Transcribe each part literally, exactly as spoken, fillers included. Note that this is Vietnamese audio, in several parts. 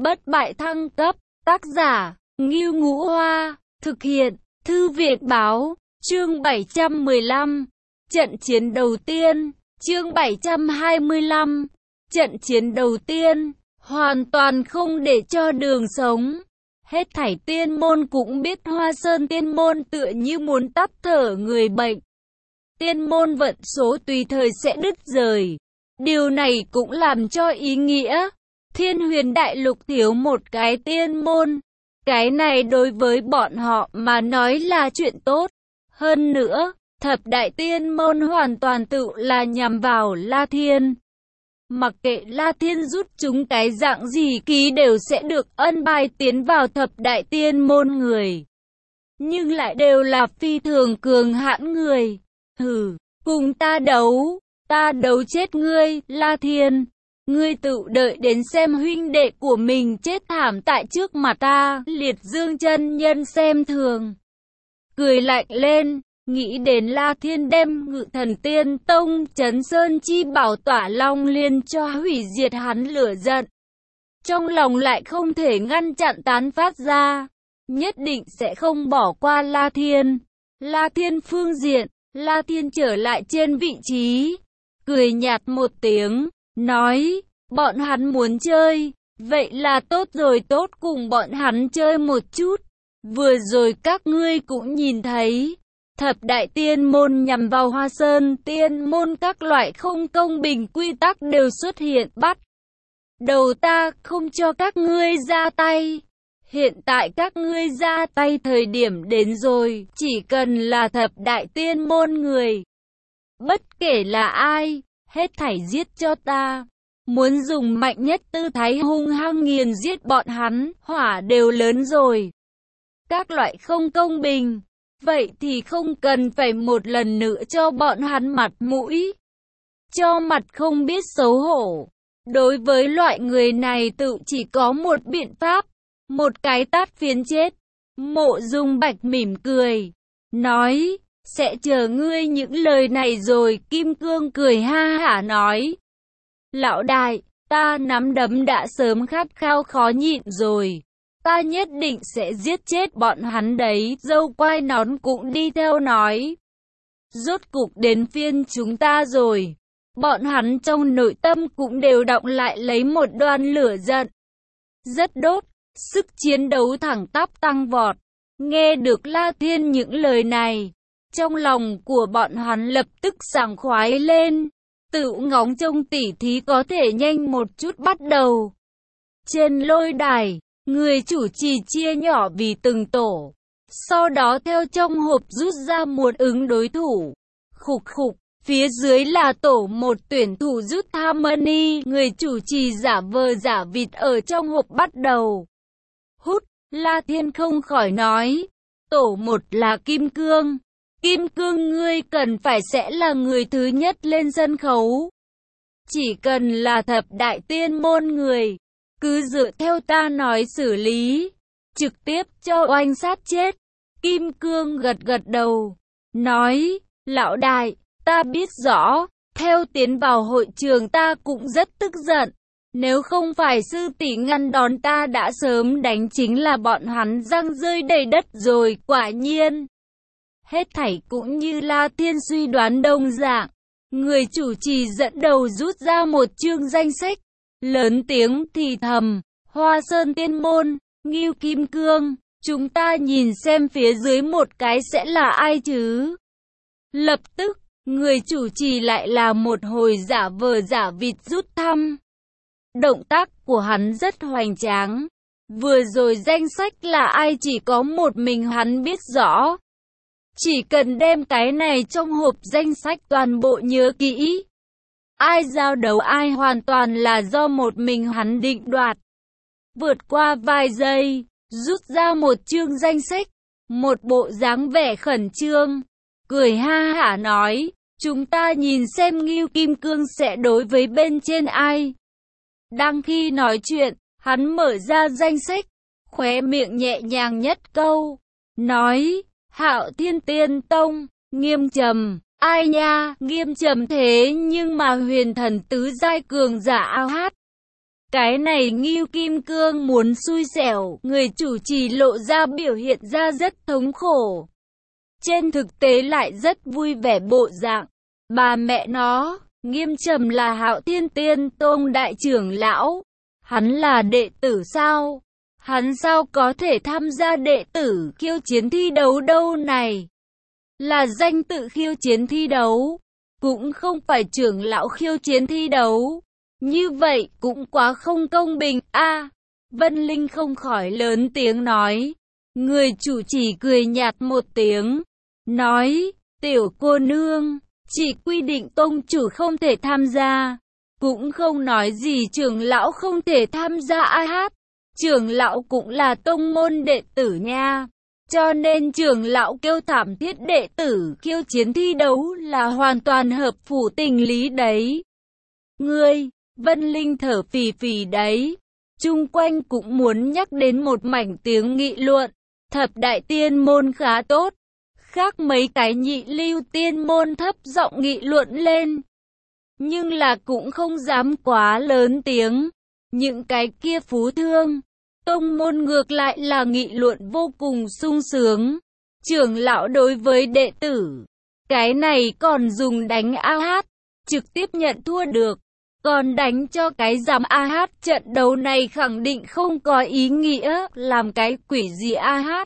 bất bại thăng cấp, tác giả, Ngưu Ngũ Hoa, thực hiện, Thư viện Báo, chương bảy trăm mười lăm, trận chiến đầu tiên, chương bảy trăm hai mươi lăm, trận chiến đầu tiên, hoàn toàn không để cho đường sống. Hết thảy tiên môn cũng biết Hoa Sơn tiên môn tựa như muốn tắt thở người bệnh. Tiên môn vận số tùy thời sẽ đứt rời. Điều này cũng làm cho ý nghĩa Thiên Huyền Đại Lục thiếu một cái tiên môn. Cái này đối với bọn họ mà nói là chuyện tốt. Hơn nữa, thập đại tiên môn hoàn toàn tự là nhằm vào La Thiên. Mặc kệ La Thiên rút chúng cái dạng gì ký đều sẽ được ân bài tiến vào thập đại tiên môn người. Nhưng lại đều là phi thường cường hãn người. Hừ, cùng ta đấu, ta đấu chết ngươi, La Thiên. Ngươi tự đợi đến xem huynh đệ của mình chết thảm tại trước mặt ta, Liệt Dương chân nhân xem thường. Cười lạnh lên, nghĩ đến La Thiên đem Ngự Thần Tiên Tông Chấn Sơn Chi Bảo Tỏa Long Liên cho hủy diệt hắn lửa giận. Trong lòng lại không thể ngăn chặn tán phát ra, nhất định sẽ không bỏ qua La Thiên. La Thiên phương diện, La Thiên trở lại trên vị trí, cười nhạt một tiếng, nói, bọn hắn muốn chơi, vậy là tốt rồi, tốt cùng bọn hắn chơi một chút. Vừa rồi các ngươi cũng nhìn thấy, thập đại tiên môn nhằm vào Hoa Sơn tiên môn các loại không công bình quy tắc đều xuất hiện, bắt đầu ta không cho các ngươi ra tay. Hiện tại các ngươi ra tay thời điểm đến rồi, chỉ cần là thập đại tiên môn người. Bất kể là ai, hết thảy giết cho ta. Muốn dùng mạnh nhất tư thái hung hăng nghiền giết bọn hắn, hỏa đều lớn rồi. Các loại không công bình, vậy thì không cần phải một lần nữa cho bọn hắn mặt mũi. Cho mặt không biết xấu hổ. Đối với loại người này tự chỉ có một biện pháp, một cái tát phiến chết. Mộ Dung Bạch mỉm cười, nói, sẽ chờ ngươi những lời này rồi. Kim Cương cười ha hả nói, lão đại, ta nắm đấm đã sớm khát khao khó nhịn rồi. Ta nhất định sẽ giết chết bọn hắn đấy. Dâu quai nón cũng đi theo nói, rốt cục đến phiên chúng ta rồi. Bọn hắn trong nội tâm cũng đều đọng lại lấy một đoan lửa giận. Rất đốt, sức chiến đấu thẳng tắp tăng vọt. Nghe được La Thiên những lời này, trong lòng của bọn hắn lập tức sảng khoái lên. Tự ngóng trông tỉ thí có thể nhanh một chút bắt đầu. Trên lôi đài, người chủ trì chia nhỏ vì từng tổ. Sau đó theo trong hộp rút ra một ứng đối thủ. Khục khục, phía dưới là tổ một tuyển thủ rút Harmony. Người chủ trì giả vờ giả vịt ở trong hộp bắt đầu. Hút, La Thiên không khỏi nói. Tổ một là Kim Cương. Kim Cương, ngươi cần phải sẽ là người thứ nhất lên sân khấu. Chỉ cần là thập đại tiên môn người, cứ dựa theo ta nói xử lý, trực tiếp cho oanh sát chết. Kim Cương gật gật đầu, nói, lão đại, ta biết rõ, theo tiến vào hội trường ta cũng rất tức giận. Nếu không phải sư tỷ ngăn đón ta đã sớm đánh chính là bọn hắn răng rơi đầy đất rồi. Quả nhiên, hết thảy cũng như La Thiên suy đoán đồng dạng. Người chủ trì dẫn đầu rút ra một chương danh sách, lớn tiếng thì thầm, Hoa Sơn tiên môn, Ngưu Kim Cương, chúng ta nhìn xem phía dưới một cái sẽ là ai chứ. Lập tức, người chủ trì lại là một hồi giả vờ giả vịt rút thăm. Động tác của hắn rất hoành tráng. Vừa rồi danh sách là ai chỉ có một mình hắn biết rõ. Chỉ cần đem cái này trong hộp danh sách toàn bộ nhớ kỹ. Ai giao đấu ai hoàn toàn là do một mình hắn định đoạt. Vượt qua vài giây, rút ra một chương danh sách, một bộ dáng vẻ khẩn trương, cười ha hả nói, chúng ta nhìn xem Ngưu Kim Cương sẽ đối với bên trên ai. Đang khi nói chuyện, hắn mở ra danh sách, khóe miệng nhẹ nhàng nhất câu, nói, Hạo Thiên Tiên Tông, Nghiêm Trầm. Ai nha, Nghiêm Trầm thế nhưng mà huyền thần tứ giai cường giả ao hát. Cái này Ngưu Kim Cương muốn xui xẻo, người chủ trì lộ ra biểu hiện ra rất thống khổ. Trên thực tế lại rất vui vẻ bộ dạng. Bà mẹ nó, Nghiêm Trầm là Hạo Thiên Tiên Tông đại trưởng lão. Hắn là đệ tử sao? Hắn sao có thể tham gia đệ tử khiêu chiến thi đấu đâu này? Là danh tự khiêu chiến thi đấu, cũng không phải trưởng lão khiêu chiến thi đấu. Như vậy cũng quá không công bình a. À, Vân Linh không khỏi lớn tiếng nói. Người chủ trì cười nhạt một tiếng, nói, tiểu cô nương, chỉ quy định tông chủ không thể tham gia, cũng không nói gì trưởng lão không thể tham gia ai hát. Trưởng lão cũng là tông môn đệ tử nha, cho nên trưởng lão kêu thảm thiết đệ tử khiêu chiến thi đấu là hoàn toàn hợp phủ tình lý đấy. Ngươi, Vân Linh thở phì phì đấy, chung quanh cũng muốn nhắc đến một mảnh tiếng nghị luận. Thập đại tiên môn khá tốt, khác mấy cái nhị lưu tiên môn thấp giọng nghị luận lên, nhưng là cũng không dám quá lớn tiếng. Những cái kia phú thương, tông môn ngược lại là nghị luận vô cùng sung sướng. Trưởng lão đối với đệ tử, cái này còn dùng đánh a hát, trực tiếp nhận thua được. Còn đánh cho cái giám a hát, trận đấu này khẳng định không có ý nghĩa, làm cái quỷ gì a hát.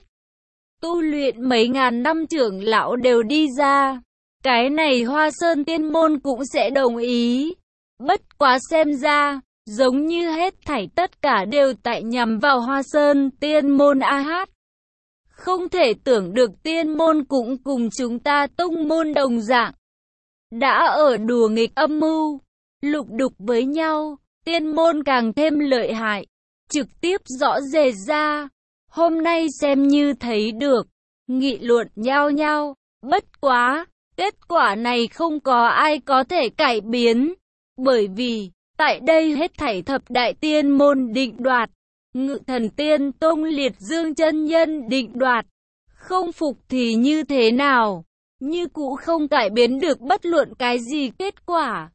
Tu luyện mấy ngàn năm trưởng lão đều đi ra, cái này Hoa Sơn Tiên Môn cũng sẽ đồng ý. Bất quá xem ra, giống như hết thảy tất cả đều tại nhằm vào Hoa Sơn Tiên Môn a hát. Không thể tưởng được Tiên Môn cũng cùng chúng ta tông môn đồng dạng, đã ở đùa nghịch âm mưu, lục đục với nhau. Tiên Môn càng thêm lợi hại, trực tiếp rõ rệt ra. Hôm nay xem như thấy được, nghị luận nhau nhau. Bất quá, kết quả này không có ai có thể cải biến, bởi vì tại đây hết thảy thập đại tiên môn định đoạt, Ngự Thần Tiên Tông Liệt Dương chân nhân định đoạt. Không phục thì như thế nào, như cũ không cải biến được bất luận cái gì kết quả.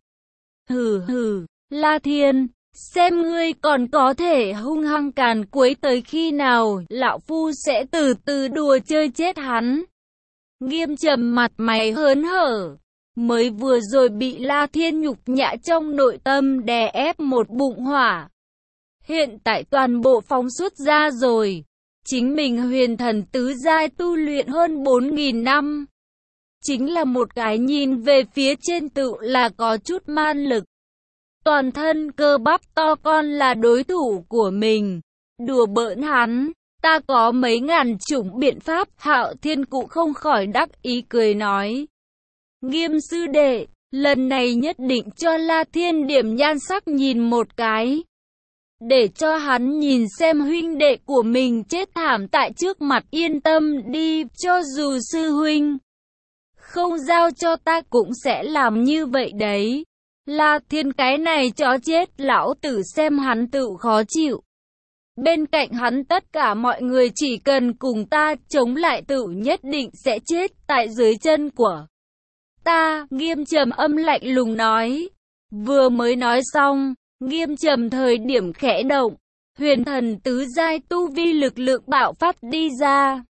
Hừ hừ, La Thiên, xem ngươi còn có thể hung hăng càn quấy tới khi nào, lão phu sẽ từ từ đùa chơi chết hắn. Nghiêm Trầm mặt mày hớn hở, mới vừa rồi bị La Thiên nhục nhã trong nội tâm đè ép một bụng hỏa. Hiện tại toàn bộ phóng xuất ra rồi, chính mình huyền thần tứ giai tu luyện hơn bốn nghìn năm. Chính là một cái nhìn về phía trên tự là có chút man lực. Toàn thân cơ bắp to con là đối thủ của mình. Đùa bỡn hắn, ta có mấy ngàn chủng biện pháp. Hạo Thiên cũng không khỏi đắc ý cười nói. Nghiêm sư đệ, lần này nhất định cho La Thiên điểm nhan sắc nhìn một cái, để cho hắn nhìn xem huynh đệ của mình chết thảm tại trước mặt. Yên tâm đi, cho dù sư huynh không giao cho ta cũng sẽ làm như vậy đấy. La Thiên cái này chó chết, lão tử xem hắn tự khó chịu. Bên cạnh hắn tất cả mọi người chỉ cần cùng ta chống lại tự nhất định sẽ chết tại dưới chân của ta. Nghiêm Trầm âm lạnh lùng nói. Vừa mới nói xong, Nghiêm Trầm thời điểm khẽ động, huyền thần tứ giai tu vi lực lượng bạo phát đi ra.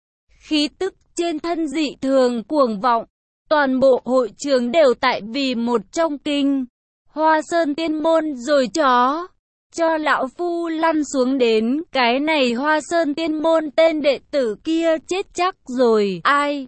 Khí tức trên thân dị thường cuồng vọng, toàn bộ hội trường đều tại vì một trong kinh. Hoa Sơn Tiên Môn rồi chó, cho lão phu lăn xuống đến. Cái này Hoa Sơn Tiên Môn tên đệ tử kia chết chắc rồi. Ai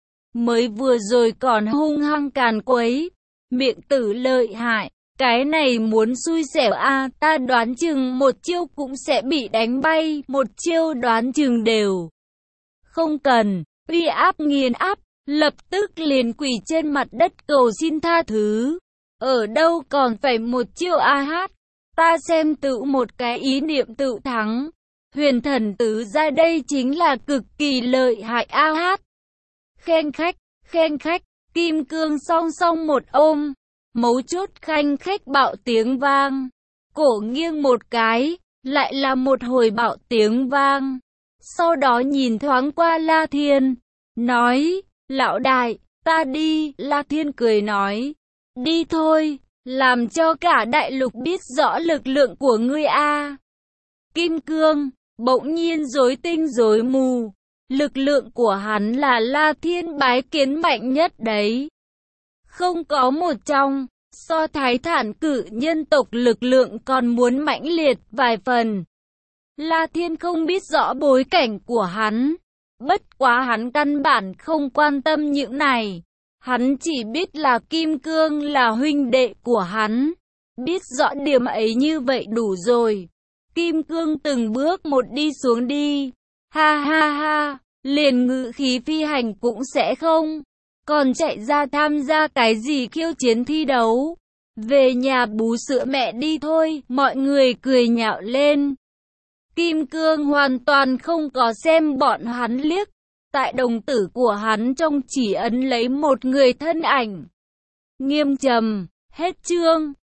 mới vừa rồi còn hung hăng càn quấy, miệng tử lợi hại, cái này muốn xui xẻo a. À, ta đoán chừng một chiêu cũng sẽ bị đánh bay, một chiêu đoán chừng đều không cần. Uy áp nghiền áp, lập tức liền quỳ trên mặt đất cầu xin tha thứ. Ở đâu còn phải một chiêu a hát, ta xem tự một cái ý niệm tự thắng. Huyền thần tứ giai đây chính là cực kỳ lợi hại a hát. Khen khách, khen khách, kim cương song song một ôm, mấu chốt khanh khách bạo tiếng vang. Cổ nghiêng một cái, lại là một hồi bạo tiếng vang. Sau đó nhìn thoáng qua La Thiên, nói, lão đại, ta đi. La Thiên cười nói, đi thôi. làm cho cả đại lục biết rõ lực lượng của ngươi a. Kim Cương, bỗng nhiên rối tinh rối mù. Lực lượng của hắn là La Thiên bái kiến mạnh nhất đấy. Không có một trong, so Thái Thản cử nhân tộc lực lượng còn muốn mãnh liệt vài phần. La Thiên không biết rõ bối cảnh của hắn. Bất quá hắn căn bản không quan tâm những này. Hắn chỉ biết là Kim Cương là huynh đệ của hắn. Biết rõ điểm ấy như vậy đủ rồi. Kim Cương từng bước một đi xuống đi. Ha ha ha, liền ngự khí phi hành cũng sẽ không. Còn chạy ra tham gia cái gì khiêu chiến thi đấu. Về nhà bú sữa mẹ đi thôi, mọi người cười nhạo lên. Kim Cương hoàn toàn không có xem bọn hắn liếc. Tại đồng tử của hắn trong chỉ ấn lấy một người thân ảnh. Nghiêm trầm, hết chương.